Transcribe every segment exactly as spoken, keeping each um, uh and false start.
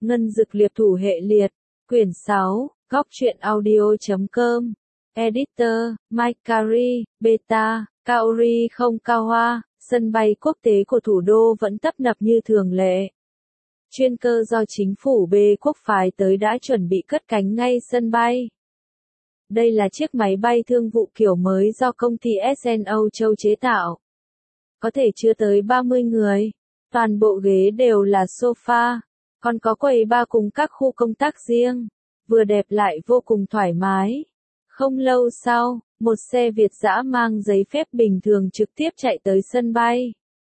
Ngân Dực Liệp Thủ Hệ Liệt, Quyển sáu, góc truyện audio chấm com, Editor, Mike Carey, Beta, Kaori không Cao Hoa, sân bay quốc tế của thủ đô vẫn tấp nập như thường lệ. Chuyên cơ do chính phủ B quốc phái tới đã chuẩn bị cất cánh ngay sân bay. Đây là chiếc máy bay thương vụ kiểu mới do công ty ét en o Châu chế tạo. Có thể chứa tới ba mươi người. Toàn bộ ghế đều là sofa, còn có quầy bar cùng các khu công tác riêng, vừa đẹp lại vô cùng thoải mái. Không lâu sau, một xe Việt dã mang giấy phép bình thường trực tiếp chạy tới sân bay.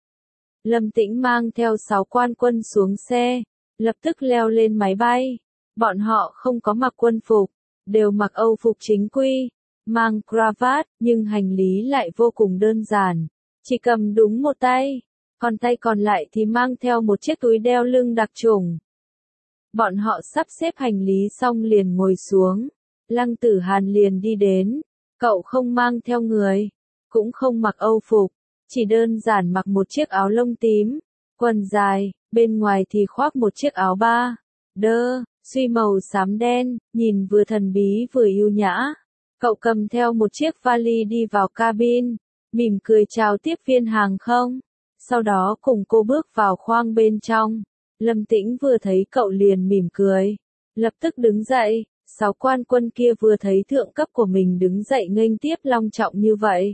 Lâm Tĩnh mang theo sáu quan quân xuống xe, lập tức leo lên máy bay. Bọn họ không có mặc quân phục, đều mặc Âu phục chính quy, mang cravat, nhưng hành lý lại vô cùng đơn giản, chỉ cầm đúng một tay, còn tay còn lại thì mang theo một chiếc túi đeo lưng đặc trùng. Bọn họ sắp xếp hành lý xong liền ngồi xuống, Lăng Tử Hàn liền đi đến, cậu không mang theo người, cũng không mặc Âu phục, chỉ đơn giản mặc một chiếc áo lông tím, quần dài, bên ngoài thì khoác một chiếc áo ba, đơ, suy màu xám đen, nhìn vừa thần bí vừa yêu nhã. Cậu cầm theo một chiếc vali đi vào cabin, mỉm cười chào tiếp viên hàng không, sau đó cùng cô bước vào khoang bên trong. Lâm Tĩnh vừa thấy cậu liền mỉm cười, lập tức đứng dậy. Sáu quan quân kia vừa thấy thượng cấp của mình đứng dậy nghênh tiếp long trọng như vậy,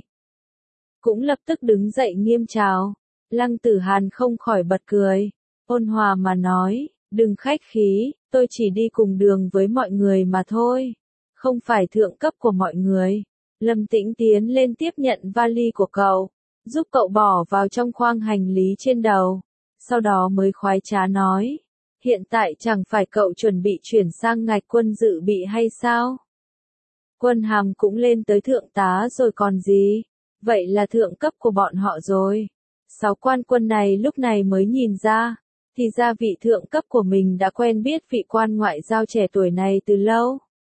cũng lập tức đứng dậy nghiêm chào. Lăng Tử Hàn không khỏi bật cười, ôn hòa mà nói, đừng khách khí, tôi chỉ đi cùng đường với mọi người mà thôi, không phải thượng cấp của mọi người. Lâm Tĩnh tiến lên tiếp nhận vali của cậu, giúp cậu bỏ vào trong khoang hành lý trên đầu, sau đó mới khoái trá nói, hiện tại chẳng phải cậu chuẩn bị chuyển sang ngạch quân dự bị hay sao? Quân hàm cũng lên tới thượng tá rồi còn gì, vậy là thượng cấp của bọn họ rồi. Sáu quan quân này lúc này mới nhìn ra, thì ra vị thượng cấp của mình đã quen biết vị quan ngoại giao trẻ tuổi này từ lâu.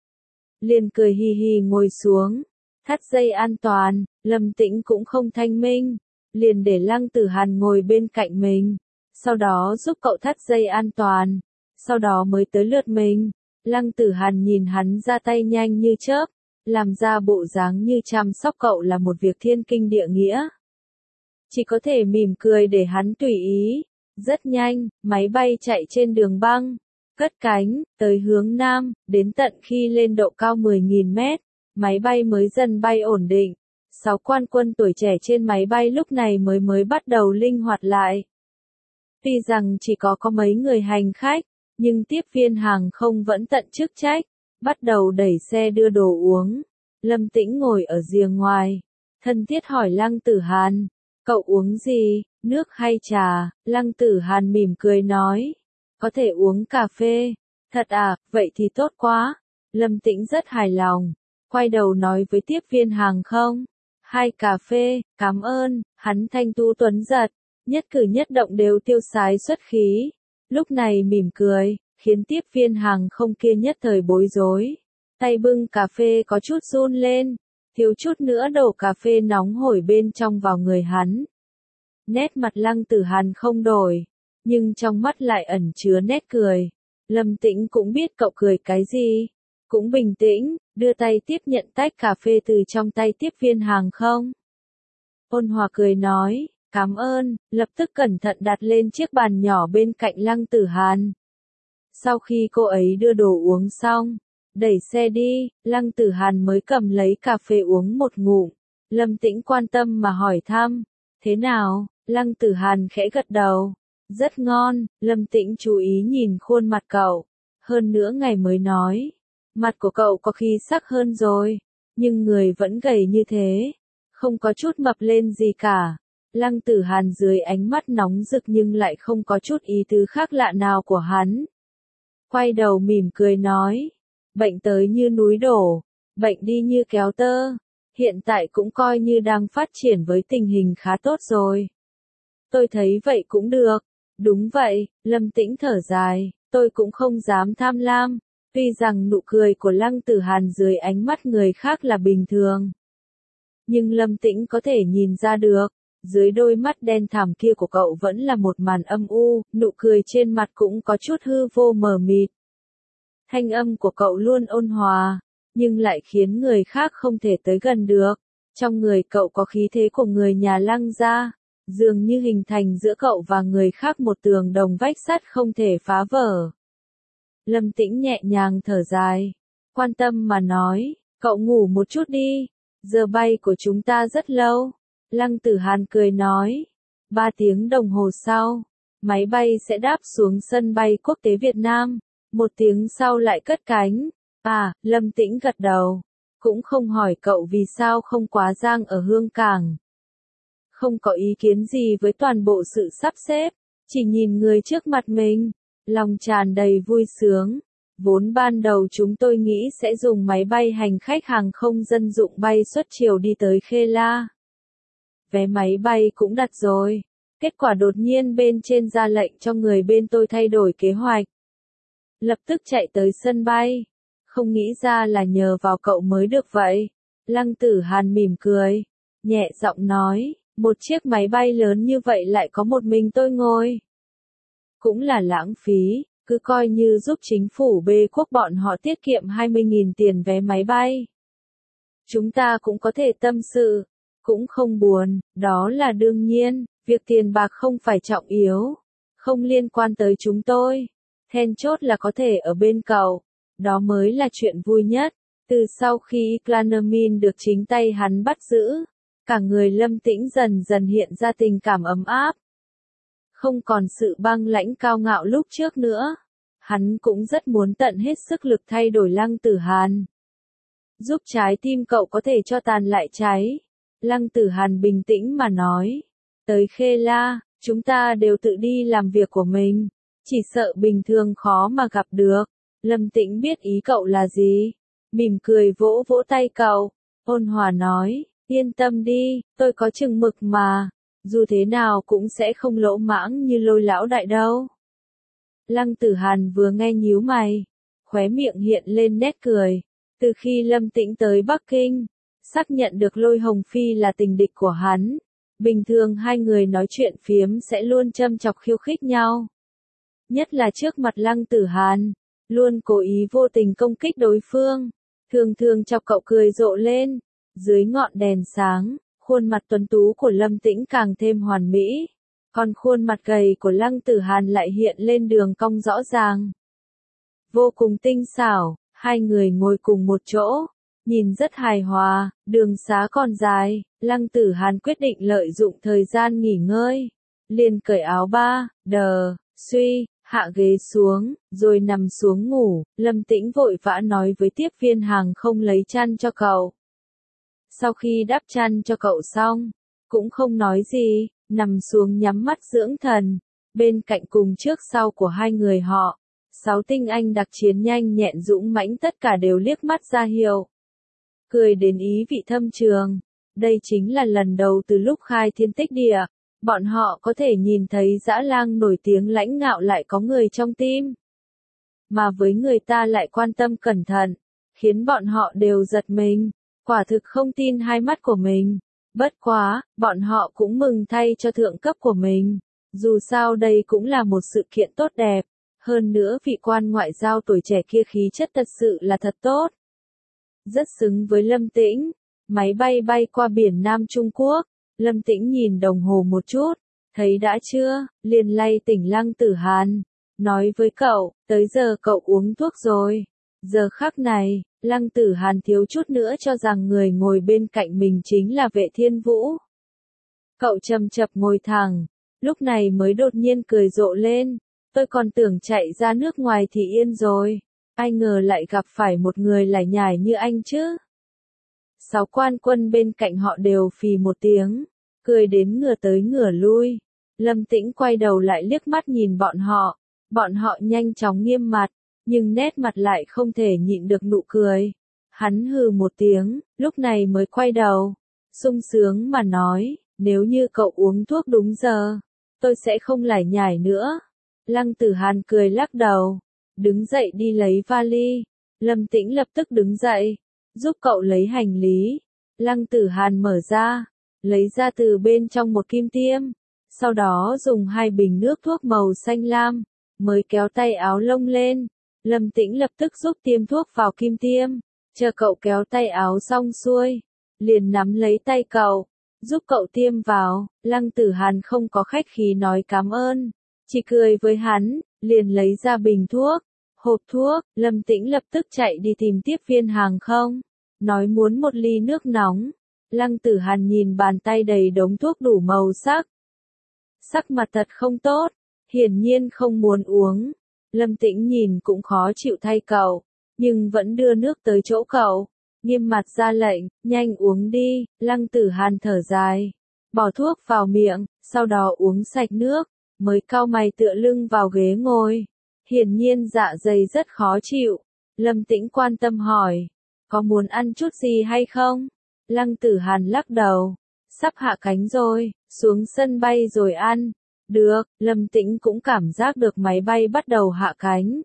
Liền cười hì hì ngồi xuống, thắt dây an toàn. Lâm Tĩnh cũng không thanh minh, liền để Lăng Tử Hàn ngồi bên cạnh mình, sau đó giúp cậu thắt dây an toàn, sau đó mới tới lượt mình. Lăng Tử Hàn nhìn hắn ra tay nhanh như chớp, làm ra bộ dáng như chăm sóc cậu là một việc thiên kinh địa nghĩa. Chỉ có thể mỉm cười để hắn tùy ý. Rất nhanh, máy bay chạy trên đường băng, cất cánh, tới hướng Nam, đến tận khi lên độ cao mười nghìn mét, máy bay mới dần bay ổn định. Sáu quan quân tuổi trẻ trên máy bay lúc này mới mới bắt đầu linh hoạt lại. Tuy rằng chỉ có có mấy người hành khách, nhưng tiếp viên hàng không vẫn tận chức trách, bắt đầu đẩy xe đưa đồ uống. Lâm Tĩnh ngồi ở rìa ngoài, thân thiết hỏi Lăng Tử Hàn, cậu uống gì, nước hay trà? Lăng Tử Hàn mỉm cười nói, có thể uống cà phê. Thật à, vậy thì tốt quá. Lâm Tĩnh rất hài lòng, quay đầu nói với tiếp viên hàng không, hai cà phê, cảm ơn. Hắn thanh tú tuấn giật, nhất cử nhất động đều tiêu sái xuất khí, lúc này mỉm cười, khiến tiếp viên hàng không kia nhất thời bối rối. Tay bưng cà phê có chút run lên, thiếu chút nữa đổ cà phê nóng hổi bên trong vào người hắn. Nét mặt Lăng Tử Hàn không đổi, nhưng trong mắt lại ẩn chứa nét cười. Lâm Tĩnh cũng biết cậu cười cái gì, cũng bình tĩnh, đưa tay tiếp nhận tách cà phê từ trong tay tiếp viên hàng không. Ôn hòa cười nói, cảm ơn, lập tức cẩn thận đặt lên chiếc bàn nhỏ bên cạnh Lăng Tử Hàn. Sau khi cô ấy đưa đồ uống xong, đẩy xe đi, Lăng Tử Hàn mới cầm lấy cà phê uống một ngụm. Lâm Tĩnh quan tâm mà hỏi thăm, thế nào? Lăng Tử Hàn khẽ gật đầu, rất ngon. Lâm Tĩnh chú ý nhìn khuôn mặt cậu, hơn nữa ngày mới nói, mặt của cậu có khí sắc hơn rồi, nhưng người vẫn gầy như thế, không có chút mập lên gì cả. Lăng Tử Hàn dưới ánh mắt nóng rực nhưng lại không có chút ý tứ khác lạ nào của hắn. Quay đầu mỉm cười nói, bệnh tới như núi đổ, bệnh đi như kéo tơ, hiện tại cũng coi như đang phát triển với tình hình khá tốt rồi. Tôi thấy vậy cũng được. Đúng vậy, Lâm Tĩnh thở dài, tôi cũng không dám tham lam, tuy rằng nụ cười của Lăng Tử Hàn dưới ánh mắt người khác là bình thường. Nhưng Lâm Tĩnh có thể nhìn ra được, dưới đôi mắt đen thẳm kia của cậu vẫn là một màn âm u, nụ cười trên mặt cũng có chút hư vô mờ mịt. Thanh âm của cậu luôn ôn hòa, nhưng lại khiến người khác không thể tới gần được. Trong người cậu có khí thế của người nhà Lăng gia, dường như hình thành giữa cậu và người khác một tường đồng vách sắt không thể phá vỡ. Lâm Tĩnh nhẹ nhàng thở dài, quan tâm mà nói, cậu ngủ một chút đi, giờ bay của chúng ta rất lâu. Lăng Tử Hàn cười nói, ba tiếng đồng hồ sau, máy bay sẽ đáp xuống sân bay quốc tế Việt Nam, một tiếng sau lại cất cánh. À, Lâm Tĩnh gật đầu, cũng không hỏi cậu vì sao không quá giang ở Hương Cảng. Không có ý kiến gì với toàn bộ sự sắp xếp, chỉ nhìn người trước mặt mình, lòng tràn đầy vui sướng. Vốn ban đầu chúng tôi nghĩ sẽ dùng máy bay hành khách hàng không dân dụng bay suốt chiều đi tới Khê La. Vé máy bay cũng đặt rồi, kết quả đột nhiên bên trên ra lệnh cho người bên tôi thay đổi kế hoạch. Lập tức chạy tới sân bay, không nghĩ ra là nhờ vào cậu mới được vậy. Lăng Tử Hàn mỉm cười, nhẹ giọng nói, một chiếc máy bay lớn như vậy lại có một mình tôi ngồi. Cũng là lãng phí, cứ coi như giúp chính phủ bê quốc bọn họ tiết kiệm hai mươi nghìn tiền vé máy bay. Chúng ta cũng có thể tâm sự, cũng không buồn, đó là đương nhiên, việc tiền bạc không phải trọng yếu, không liên quan tới chúng tôi. Then chốt là có thể ở bên cậu, đó mới là chuyện vui nhất. Từ sau khi Clanamin được chính tay hắn bắt giữ, cả người Lâm Tĩnh dần dần hiện ra tình cảm ấm áp. Không còn sự băng lãnh cao ngạo lúc trước nữa. Hắn cũng rất muốn tận hết sức lực thay đổi Lăng Tử Hàn. Giúp trái tim cậu có thể cho tàn lại cháy. Lăng Tử Hàn bình tĩnh mà nói. Tới Khê La, chúng ta đều tự đi làm việc của mình. Chỉ sợ bình thường khó mà gặp được. Lâm Tĩnh biết ý cậu là gì. Mỉm cười vỗ vỗ tay cậu. Ôn hòa nói, yên tâm đi, tôi có chừng mực mà. Dù thế nào cũng sẽ không lỗ mãng như Lôi lão đại đâu. Lăng Tử Hàn vừa nghe nhíu mày, khóe miệng hiện lên nét cười. Từ khi Lâm Tĩnh tới Bắc Kinh, xác nhận được Lôi Hồng Phi là tình địch của hắn, bình thường hai người nói chuyện phiếm sẽ luôn châm chọc khiêu khích nhau. Nhất là trước mặt Lăng Tử Hàn, luôn cố ý vô tình công kích đối phương, thường thường chọc cậu cười rộ lên. Dưới ngọn đèn sáng, khuôn mặt tuấn tú của Lâm Tĩnh càng thêm hoàn mỹ, còn khuôn mặt gầy của Lăng Tử Hàn lại hiện lên đường cong rõ ràng. Vô cùng tinh xảo, hai người ngồi cùng một chỗ, nhìn rất hài hòa, đường xá còn dài, Lăng Tử Hàn quyết định lợi dụng thời gian nghỉ ngơi, liền cởi áo ba, đờ, suy, hạ ghế xuống, rồi nằm xuống ngủ. Lâm Tĩnh vội vã nói với tiếp viên hàng không lấy chăn cho cậu. Sau khi đắp chăn cho cậu xong, cũng không nói gì, nằm xuống nhắm mắt dưỡng thần. Bên cạnh cùng trước sau của hai người họ, sáu tinh anh đặc chiến nhanh nhẹn dũng mãnh tất cả đều liếc mắt ra hiệu. Cười đến ý vị thâm trường. Đây chính là lần đầu từ lúc khai thiên tích địa, bọn họ có thể nhìn thấy dã lang nổi tiếng lãnh ngạo lại có người trong tim. Mà với người ta lại quan tâm cẩn thận, khiến bọn họ đều giật mình, quả thực không tin hai mắt của mình. Bất quá, bọn họ cũng mừng thay cho thượng cấp của mình. Dù sao đây cũng là một sự kiện tốt đẹp. Hơn nữa vị quan ngoại giao tuổi trẻ kia khí chất thật sự là thật tốt. Rất xứng với Lâm Tĩnh. Máy bay bay qua biển Nam Trung Quốc. Lâm Tĩnh nhìn đồng hồ một chút. Thấy đã chưa, liền lay tỉnh Lăng Tử Hàn. Nói với cậu, tới giờ cậu uống thuốc rồi. Giờ khắc này, Lăng Tử Hàn thiếu chút nữa cho rằng người ngồi bên cạnh mình chính là Vệ Thiên Vũ. Cậu chầm chập ngồi thẳng, lúc này mới đột nhiên cười rộ lên. Tôi còn tưởng chạy ra nước ngoài thì yên rồi, ai ngờ lại gặp phải một người lải nhải như anh chứ. Sáu quan quân bên cạnh họ đều phì một tiếng, cười đến ngửa tới ngửa lui. Lâm Tĩnh quay đầu lại liếc mắt nhìn bọn họ, bọn họ nhanh chóng nghiêm mặt, nhưng nét mặt lại không thể nhịn được nụ cười. Hắn hừ một tiếng, lúc này mới quay đầu, sung sướng mà nói, nếu như cậu uống thuốc đúng giờ, tôi sẽ không lải nhải nữa. Lăng Tử Hàn cười lắc đầu, đứng dậy đi lấy vali. Lâm Tĩnh lập tức đứng dậy, giúp cậu lấy hành lý. Lăng Tử Hàn mở ra, lấy ra từ bên trong một kim tiêm, sau đó dùng hai bình nước thuốc màu xanh lam, mới kéo tay áo lông lên. Lâm Tĩnh lập tức giúp tiêm thuốc vào kim tiêm, chờ cậu kéo tay áo xong xuôi, liền nắm lấy tay cậu, giúp cậu tiêm vào. Lăng Tử Hàn không có khách khí nói cảm ơn, chỉ cười với hắn, liền lấy ra bình thuốc, hộp thuốc. Lâm Tĩnh lập tức chạy đi tìm tiếp viên hàng không, nói muốn một ly nước nóng. Lăng Tử Hàn nhìn bàn tay đầy đống thuốc đủ màu sắc, sắc mặt thật không tốt, hiển nhiên không muốn uống. Lâm Tĩnh nhìn cũng khó chịu thay cậu, nhưng vẫn đưa nước tới chỗ cậu, nghiêm mặt ra lệnh, nhanh uống đi. Lăng Tử Hàn thở dài, bỏ thuốc vào miệng, sau đó uống sạch nước, mới cau mày tựa lưng vào ghế ngồi. Hiển nhiên dạ dày rất khó chịu. Lâm Tĩnh quan tâm hỏi, có muốn ăn chút gì hay không? Lăng Tử Hàn lắc đầu, sắp hạ cánh rồi, xuống sân bay rồi ăn. Được. Lâm Tĩnh cũng cảm giác được máy bay bắt đầu hạ cánh,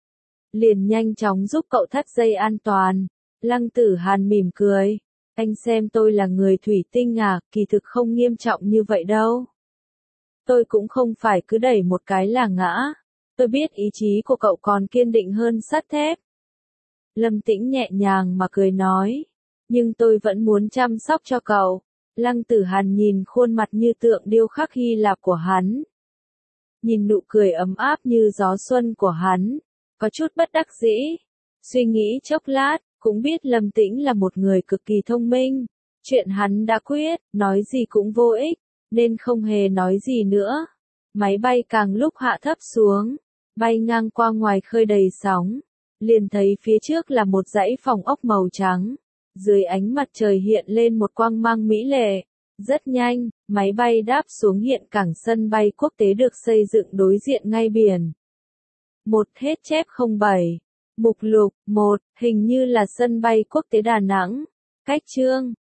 liền nhanh chóng giúp cậu thắt dây an toàn. Lăng Tử Hàn mỉm cười, anh xem tôi là người thủy tinh à, kỳ thực không nghiêm trọng như vậy đâu. Tôi cũng không phải cứ đẩy một cái là ngã, tôi biết ý chí của cậu còn kiên định hơn sắt thép. Lâm Tĩnh nhẹ nhàng mà cười nói, nhưng tôi vẫn muốn chăm sóc cho cậu. Lăng Tử Hàn nhìn khuôn mặt như tượng điêu khắc Hy Lạp của hắn, nhìn nụ cười ấm áp như gió xuân của hắn, có chút bất đắc dĩ. Suy nghĩ chốc lát, cũng biết Lâm Tĩnh là một người cực kỳ thông minh. Chuyện hắn đã quyết, nói gì cũng vô ích, nên không hề nói gì nữa. Máy bay càng lúc hạ thấp xuống, bay ngang qua ngoài khơi đầy sóng, liền thấy phía trước là một dãy phòng ốc màu trắng. Dưới ánh mặt trời hiện lên một quang mang mỹ lệ. Rất nhanh, máy bay đáp xuống hiện cảng sân bay quốc tế được xây dựng đối diện ngay biển. Một hết chép không bảy. Mục lục một, hình như là sân bay quốc tế Đà Nẵng. Cách chương